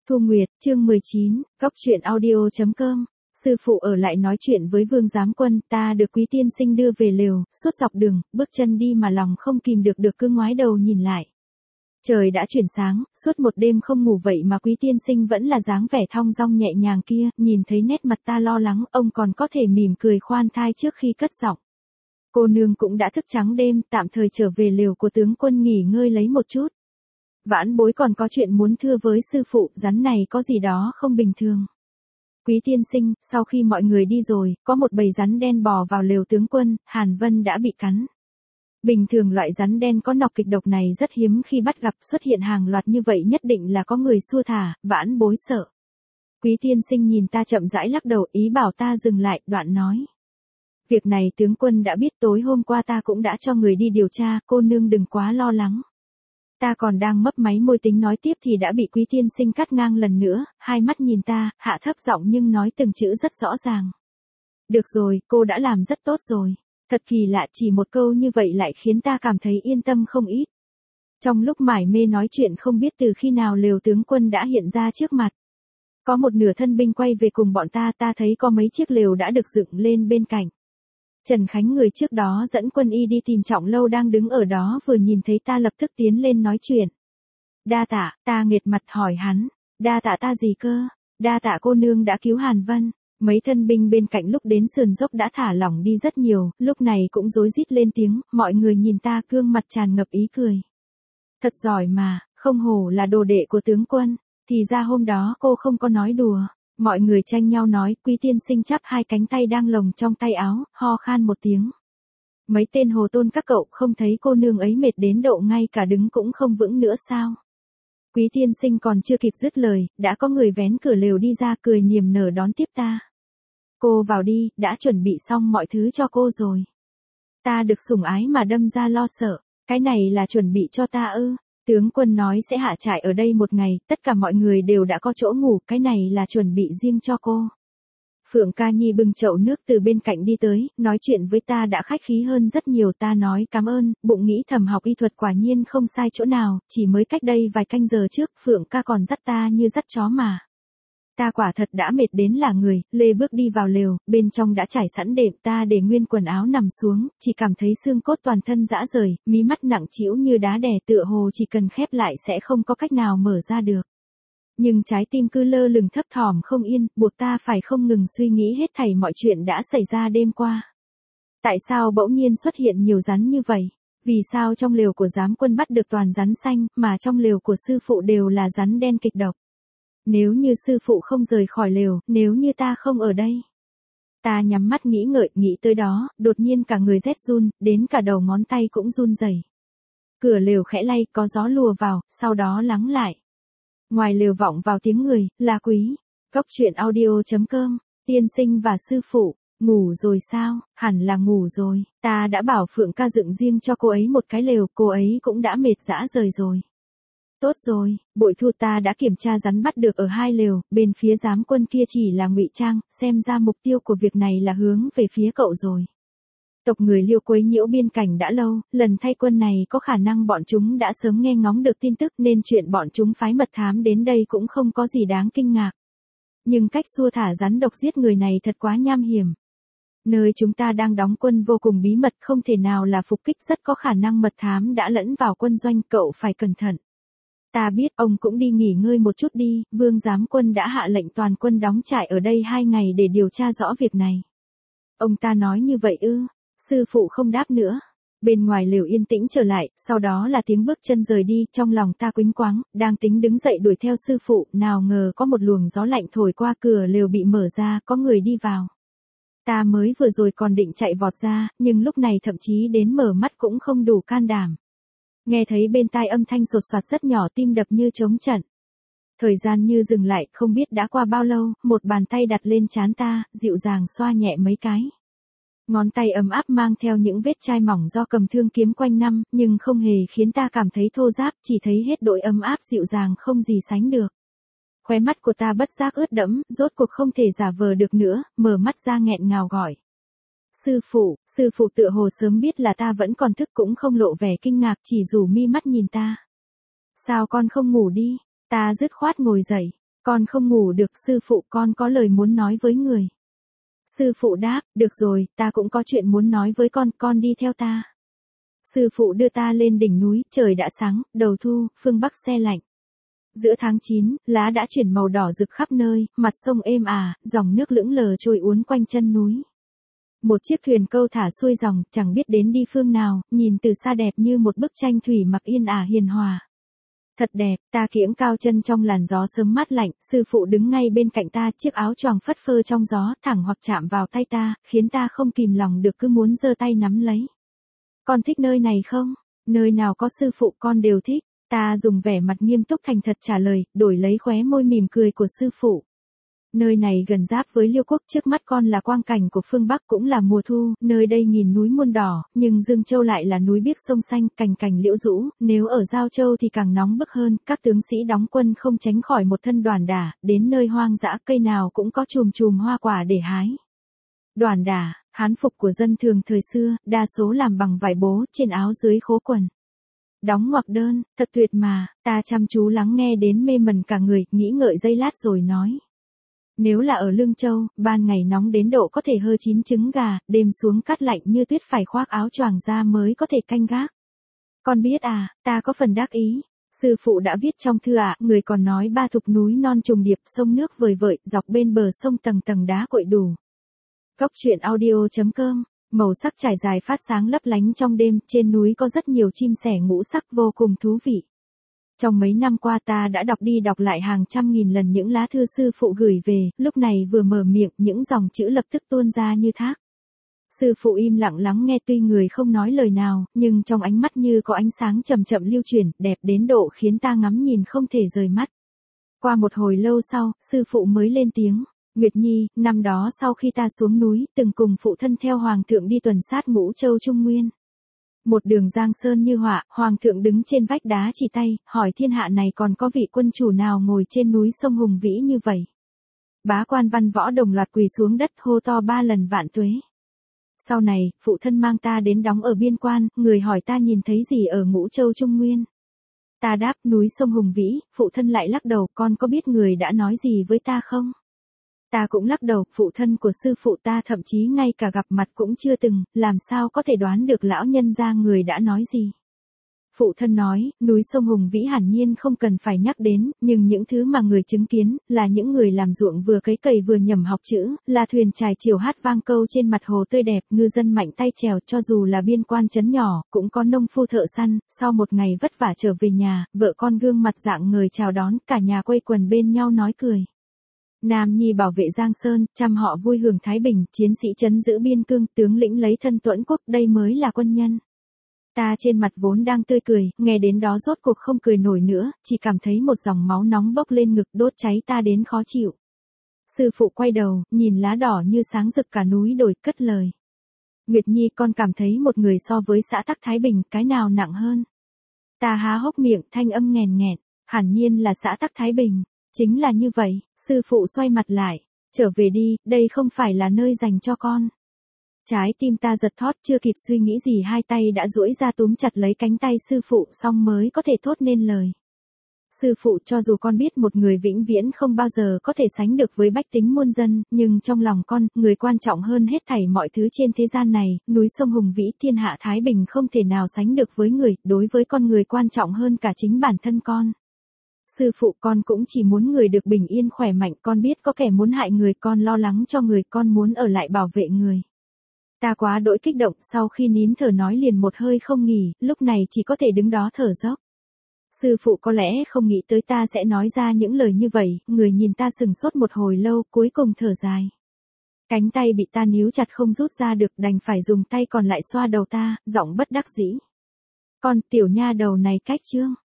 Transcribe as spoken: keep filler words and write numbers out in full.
Thu Nguyệt, chương mười chín, Cóc truyện audio chấm com. Sư phụ ở lại nói chuyện với Vương Giám Quân, ta được Quý tiên sinh đưa về lều, suốt dọc đường, bước chân đi mà lòng không kìm được được cứ ngoái đầu nhìn lại. Trời đã chuyển sáng, suốt một đêm không ngủ vậy mà Quý tiên sinh vẫn là dáng vẻ thong dong nhẹ nhàng kia, nhìn thấy nét mặt ta lo lắng, ông còn có thể mỉm cười khoan thai trước khi cất giọng. Cô nương cũng đã thức trắng đêm, tạm thời trở về lều của tướng quân nghỉ ngơi lấy một chút. Vãn bối còn có chuyện muốn thưa với sư phụ, rắn này có gì đó không bình thường. Quý tiên sinh, sau khi mọi người đi rồi, có một bầy rắn đen bò vào lều tướng quân, Hàn Vân đã bị cắn. Bình thường loại rắn đen có nọc kịch độc này rất hiếm khi bắt gặp, xuất hiện hàng loạt như vậy nhất định là có người xua thả, vãn bối sợ. Quý tiên sinh nhìn ta chậm rãi lắc đầu, ý bảo ta dừng lại, đoạn nói. Việc này tướng quân đã biết, tối hôm qua ta cũng đã cho người đi điều tra, cô nương đừng quá lo lắng. Ta còn đang mấp máy môi tính nói tiếp thì đã bị Quý tiên sinh cắt ngang lần nữa, hai mắt nhìn ta, hạ thấp giọng nhưng nói từng chữ rất rõ ràng. Được rồi, cô đã làm rất tốt rồi. Thật kỳ lạ, chỉ một câu như vậy lại khiến ta cảm thấy yên tâm không ít. Trong lúc mải mê nói chuyện không biết từ khi nào lều tướng quân đã hiện ra trước mặt. Có một nửa thân binh quay về cùng bọn ta, ta thấy có mấy chiếc lều đã được dựng lên bên cạnh. Trần Khánh người trước đó dẫn quân y đi tìm Trọng Lâu đang đứng ở đó vừa nhìn thấy ta lập tức tiến lên nói chuyện. Đa tạ, ta nghệt mặt hỏi hắn, đa tạ ta gì cơ, đa tạ cô nương đã cứu Hàn Vân. Mấy thân binh bên cạnh lúc đến sườn dốc đã thả lỏng đi rất nhiều, lúc này cũng rối rít lên tiếng, mọi người nhìn ta gương mặt tràn ngập ý cười. Thật giỏi mà, không hổ là đồ đệ của tướng quân, thì ra hôm đó cô không có nói đùa. Mọi người tranh nhau nói, Quý tiên sinh chắp hai cánh tay đang lồng trong tay áo, ho khan một tiếng. Mấy tên hồ tôn các cậu không thấy cô nương ấy mệt đến độ ngay cả đứng cũng không vững nữa sao? Quý tiên sinh còn chưa kịp dứt lời, đã có người vén cửa lều đi ra cười niềm nở đón tiếp ta. Cô vào đi, đã chuẩn bị xong mọi thứ cho cô rồi. Ta được sủng ái mà đâm ra lo sợ, cái này là chuẩn bị cho ta ư? Tướng quân nói sẽ hạ trại ở đây một ngày, tất cả mọi người đều đã có chỗ ngủ, cái này là chuẩn bị riêng cho cô. Phượng Ca Nhi bưng chậu nước từ bên cạnh đi tới, nói chuyện với ta đã khách khí hơn rất nhiều, ta nói cảm ơn, bụng nghĩ thầm học y thuật quả nhiên không sai chỗ nào, chỉ mới cách đây vài canh giờ trước, Phượng Ca còn dắt ta như dắt chó mà. Ta quả thật đã mệt đến là người, lê bước đi vào lều, bên trong đã trải sẵn đệm, ta để nguyên quần áo nằm xuống, chỉ cảm thấy xương cốt toàn thân rã rời, mí mắt nặng trĩu như đá đè tựa hồ chỉ cần khép lại sẽ không có cách nào mở ra được. Nhưng trái tim cứ lơ lửng thấp thỏm không yên, buộc ta phải không ngừng suy nghĩ hết thảy mọi chuyện đã xảy ra đêm qua. Tại sao bỗng nhiên xuất hiện nhiều rắn như vậy? Vì sao trong lều của giám quân bắt được toàn rắn xanh, mà trong lều của sư phụ đều là rắn đen kịch độc? Nếu như sư phụ không rời khỏi lều, nếu như ta không ở đây. Ta nhắm mắt nghĩ ngợi, nghĩ tới đó, đột nhiên cả người rét run, đến cả đầu ngón tay cũng run rẩy. Cửa lều khẽ lay, có gió lùa vào, sau đó lắng lại. Ngoài lều vọng vào tiếng người, là Quý. Cóc truyện audio chấm com, tiên sinh và sư phụ, ngủ rồi sao? Hẳn là ngủ rồi, ta đã bảo Phượng Ca dựng riêng cho cô ấy một cái lều, cô ấy cũng đã mệt rã rời rồi. Tốt rồi, bội thu, ta đã kiểm tra rắn bắt được ở hai lều, bên phía giám quân kia chỉ là ngụy trang, xem ra mục tiêu của việc này là hướng về phía cậu rồi. Tộc người Liêu quấy nhiễu biên cảnh đã lâu, lần thay quân này có khả năng bọn chúng đã sớm nghe ngóng được tin tức nên chuyện bọn chúng phái mật thám đến đây cũng không có gì đáng kinh ngạc. Nhưng cách xua thả rắn độc giết người này thật quá nham hiểm. Nơi chúng ta đang đóng quân vô cùng bí mật, không thể nào là phục kích, rất có khả năng mật thám đã lẫn vào quân doanh, cậu phải cẩn thận. Ta biết, ông cũng đi nghỉ ngơi một chút đi, Vương Giám Quân đã hạ lệnh toàn quân đóng trại ở đây hai ngày để điều tra rõ việc này. Ông ta nói như vậy ư? Sư phụ không đáp nữa. Bên ngoài lều yên tĩnh trở lại, sau đó là tiếng bước chân rời đi, trong lòng ta quĩnh quáng, đang tính đứng dậy đuổi theo sư phụ, nào ngờ có một luồng gió lạnh thổi qua, cửa lều bị mở ra, có người đi vào. Ta mới vừa rồi còn định chạy vọt ra, nhưng lúc này thậm chí đến mở mắt cũng không đủ can đảm. Nghe thấy bên tai âm thanh sột soạt rất nhỏ, tim đập như trống trận. Thời gian như dừng lại, không biết đã qua bao lâu, một bàn tay đặt lên trán ta, dịu dàng xoa nhẹ mấy cái. Ngón tay ấm áp mang theo những vết chai mỏng do cầm thương kiếm quanh năm, nhưng không hề khiến ta cảm thấy thô ráp, chỉ thấy hết độ ấm áp dịu dàng không gì sánh được. Khóe mắt của ta bất giác ướt đẫm, rốt cuộc không thể giả vờ được nữa, mở mắt ra nghẹn ngào gọi. Sư phụ, sư phụ tựa hồ sớm biết là ta vẫn còn thức cũng không lộ vẻ kinh ngạc, chỉ rủ mi mắt nhìn ta. Sao con không ngủ đi? Ta dứt khoát ngồi dậy. Con không ngủ được sư phụ, con có lời muốn nói với người. Sư phụ đáp, được rồi, ta cũng có chuyện muốn nói với con, con đi theo ta. Sư phụ đưa ta lên đỉnh núi, trời đã sáng, đầu thu, phương Bắc se lạnh. Giữa tháng chín, lá đã chuyển màu đỏ rực khắp nơi, mặt sông êm ả, dòng nước lững lờ trôi uốn quanh chân núi. Một chiếc thuyền câu thả xuôi dòng, chẳng biết đến đi phương nào, nhìn từ xa đẹp như một bức tranh thủy mặc yên ả hiền hòa. Thật đẹp, ta kiễng cao chân trong làn gió sớm mát lạnh, sư phụ đứng ngay bên cạnh ta, chiếc áo choàng phất phơ trong gió, thẳng hoặc chạm vào tay ta, khiến ta không kìm lòng được cứ muốn giơ tay nắm lấy. Con thích nơi này không? Nơi nào có sư phụ con đều thích. Ta dùng vẻ mặt nghiêm túc thành thật trả lời, đổi lấy khóe môi mỉm cười của sư phụ. Nơi này gần giáp với Liêu Quốc, trước mắt con là quang cảnh của phương Bắc, cũng là mùa thu, nơi đây nghìn núi muôn đỏ, nhưng Dương Châu lại là núi biếc sông xanh, cành cành liễu rũ, nếu ở Giao Châu thì càng nóng bức hơn, các tướng sĩ đóng quân không tránh khỏi một thân đoản đả, đến nơi hoang dã cây nào cũng có chùm chùm hoa quả để hái. Đoản đả, hán phục của dân thường thời xưa, đa số làm bằng vải bố, trên áo dưới khố quần. Đóng ngoặc đơn, thật tuyệt mà, ta chăm chú lắng nghe đến mê mẩn cả người, nghĩ ngợi giây lát rồi nói. Nếu là ở Lương Châu, ban ngày nóng đến độ có thể hơ chín trứng gà, đêm xuống cát lạnh như tuyết phải khoác áo choàng ra mới có thể canh gác. Con biết à, ta có phần đắc ý. Sư phụ đã viết trong thư ạ, à, người còn nói ba thục núi non trùng điệp, sông nước vời vợi, dọc bên bờ sông tầng tầng đá cội đủ. Góc truyện audio chấm com. Màu sắc trải dài phát sáng lấp lánh trong đêm, trên núi có rất nhiều chim sẻ ngũ sắc vô cùng thú vị. Trong mấy năm qua ta đã đọc đi đọc lại hàng trăm nghìn lần những lá thư sư phụ gửi về, lúc này vừa mở miệng, những dòng chữ lập tức tuôn ra như thác. Sư phụ im lặng lắng nghe, tuy người không nói lời nào, nhưng trong ánh mắt như có ánh sáng chậm chậm lưu chuyển, đẹp đến độ khiến ta ngắm nhìn không thể rời mắt. Qua một hồi lâu sau, sư phụ mới lên tiếng. Nguyệt Nhi, năm đó sau khi ta xuống núi, từng cùng phụ thân theo Hoàng thượng đi tuần sát Ngũ Châu Trung Nguyên. Một đường giang sơn như họa, Hoàng thượng đứng trên vách đá chỉ tay, hỏi thiên hạ này còn có vị quân chủ nào ngồi trên núi sông hùng vĩ như vậy. Bá quan văn võ đồng loạt quỳ xuống đất hô to ba lần vạn tuế. Sau này, phụ thân mang ta đến đóng ở biên quan, người hỏi ta nhìn thấy gì ở Ngũ Châu Trung Nguyên. Ta đáp núi sông hùng vĩ, phụ thân lại lắc đầu, con có biết người đã nói gì với ta không? Ta cũng lắc đầu, phụ thân của sư phụ ta thậm chí ngay cả gặp mặt cũng chưa từng, làm sao có thể đoán được lão nhân gia người đã nói gì. Phụ thân nói, núi sông hùng vĩ hẳn nhiên không cần phải nhắc đến, nhưng những thứ mà người chứng kiến, là những người làm ruộng vừa cấy cày vừa nhẩm học chữ, là thuyền trài chiều hát vang câu trên mặt hồ tươi đẹp, ngư dân mạnh tay chèo, cho dù là biên quan trấn nhỏ, cũng có nông phu thợ săn, sau một ngày vất vả trở về nhà, vợ con gương mặt rạng ngời chào đón, cả nhà quây quần bên nhau nói cười. Nam nhi bảo vệ Giang Sơn, trăm họ vui hưởng thái bình, chiến sĩ trấn giữ biên cương, tướng lĩnh lấy thân tuẫn quốc, đây mới là quân nhân. Ta trên mặt vốn đang tươi cười, nghe đến đó rốt cuộc không cười nổi nữa, chỉ cảm thấy một dòng máu nóng bốc lên ngực đốt cháy ta đến khó chịu. Sư phụ quay đầu, nhìn lá đỏ như sáng rực cả núi đồi, cất lời. Nguyệt Nhi, con cảm thấy một người so với xã tắc Thái Bình, cái nào nặng hơn? Ta há hốc miệng, thanh âm nghèn nghẹn, hẳn nhiên là xã tắc Thái Bình. Chính là như vậy, sư phụ xoay mặt lại, trở về đi, đây không phải là nơi dành cho con. Trái tim ta giật thót, chưa kịp suy nghĩ gì hai tay đã duỗi ra túm chặt lấy cánh tay sư phụ xong mới có thể thốt nên lời. Sư phụ, cho dù con biết một người vĩnh viễn không bao giờ có thể sánh được với bách tính muôn dân, nhưng trong lòng con, người quan trọng hơn hết thảy mọi thứ trên thế gian này, núi sông hùng vĩ thiên hạ Thái Bình không thể nào sánh được với người, đối với con người quan trọng hơn cả chính bản thân con. Sư phụ, con cũng chỉ muốn người được bình yên khỏe mạnh, con biết có kẻ muốn hại người, con lo lắng cho người, con muốn ở lại bảo vệ người. Ta quá đỗi kích động, sau khi nín thở nói liền một hơi không nghỉ, lúc này chỉ có thể đứng đó thở dốc. Sư phụ có lẽ không nghĩ tới ta sẽ nói ra những lời như vậy, người nhìn ta sừng sốt một hồi lâu, cuối cùng thở dài. Cánh tay bị ta níu chặt không rút ra được, đành phải dùng tay còn lại xoa đầu ta, giọng bất đắc dĩ. Con, tiểu nha đầu này cách chương.